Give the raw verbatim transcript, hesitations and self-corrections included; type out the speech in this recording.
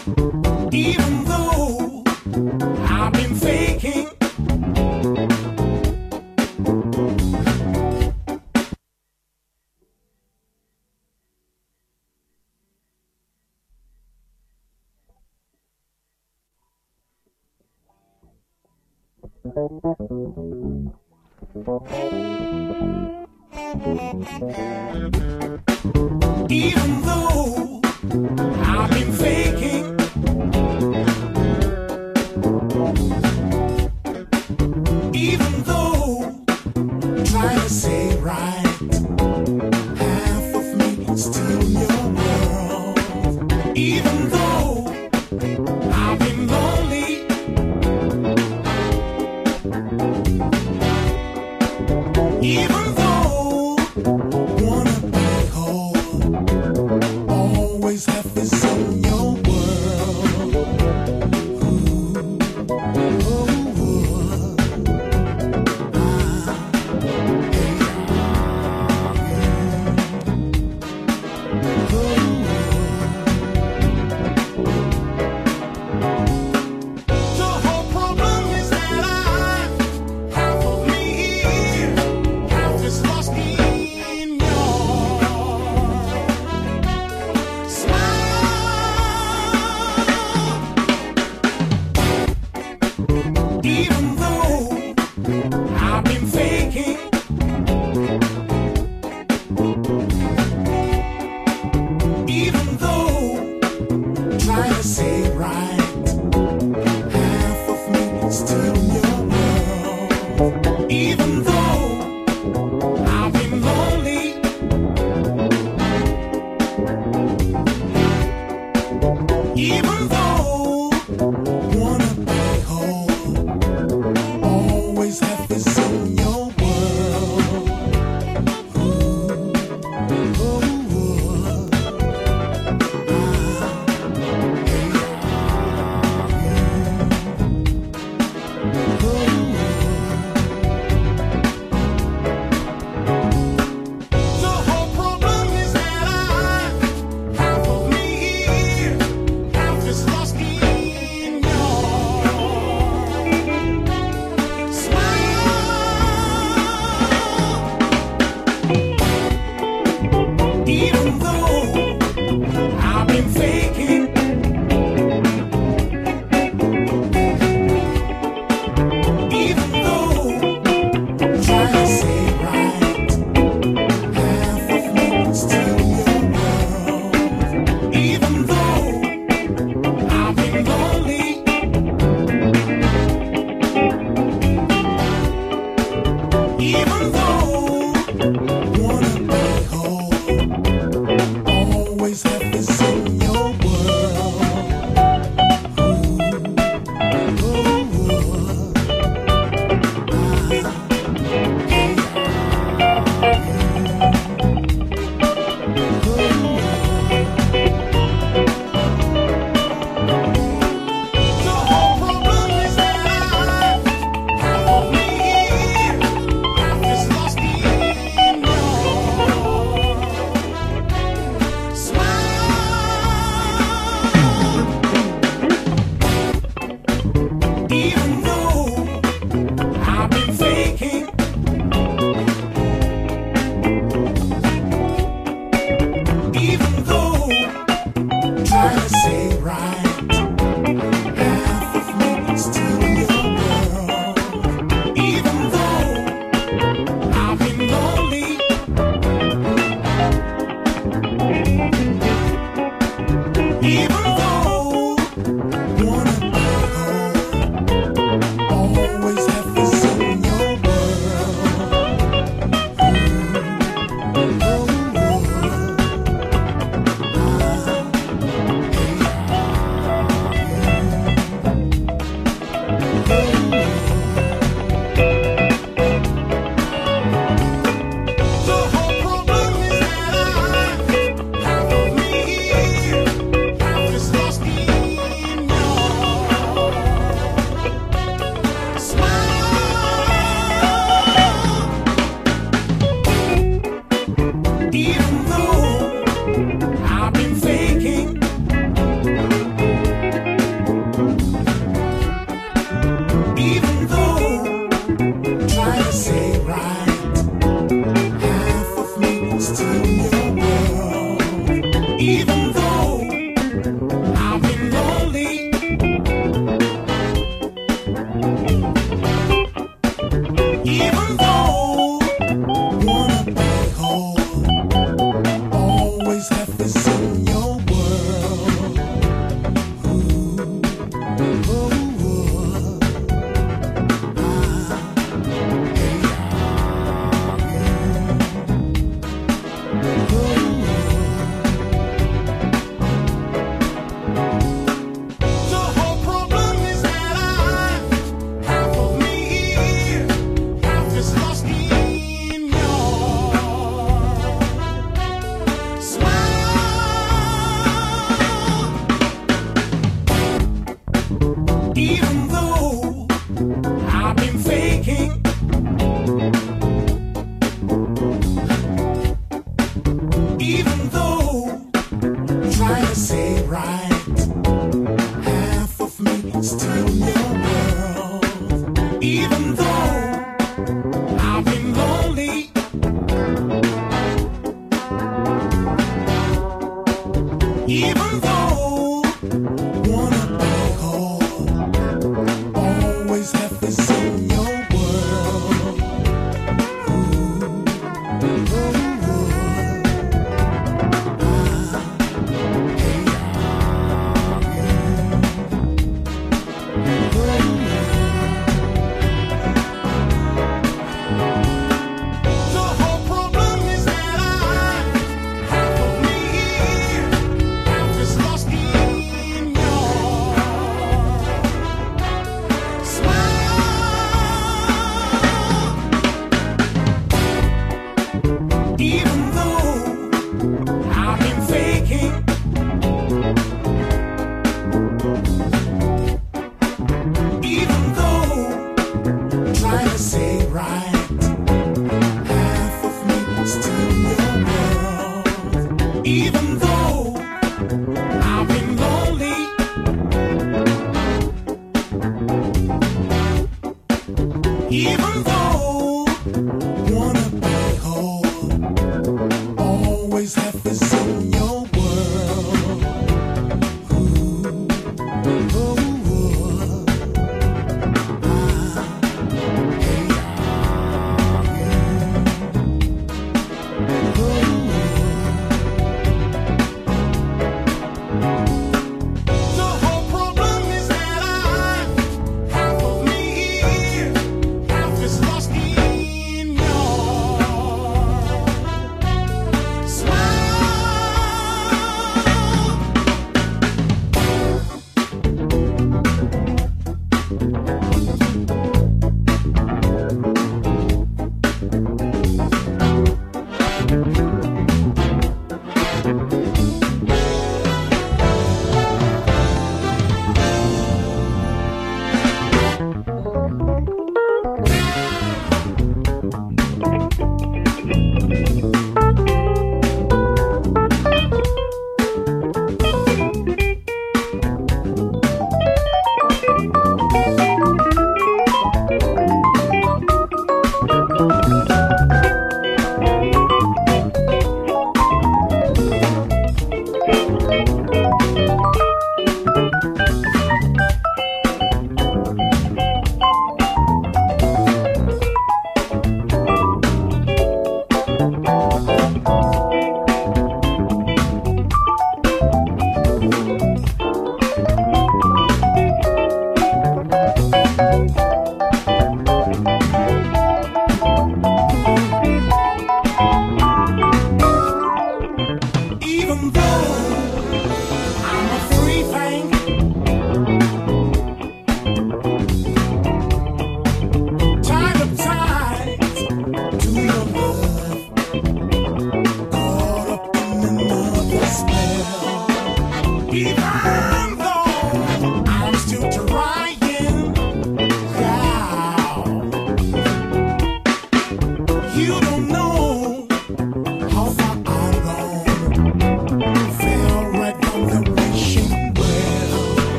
Even though I've been faking. Even though I've been faking, even though trying to say right, half of me is still in your world. Even though I've been lonely, even though wanna be whole, always have this in your world. Ooh, ooh, ooh. Ah, hey, ah, ooh. The whole problem is that I, half of me here, half is lost in your smile. Even though I've been faking, even though trying to say right, half of me is still in your world. Even though I've been lonely, even though wanna be whole, always have this in your world. Ooh, ooh, ooh. Ah, hey, ah, ooh. The whole problem is that I, half of me here, half is lost. I've been lonely, even though wanna be home. Always have this in your world. Ooh, ooh, ooh. Ah, hey, ah, ooh, ooh.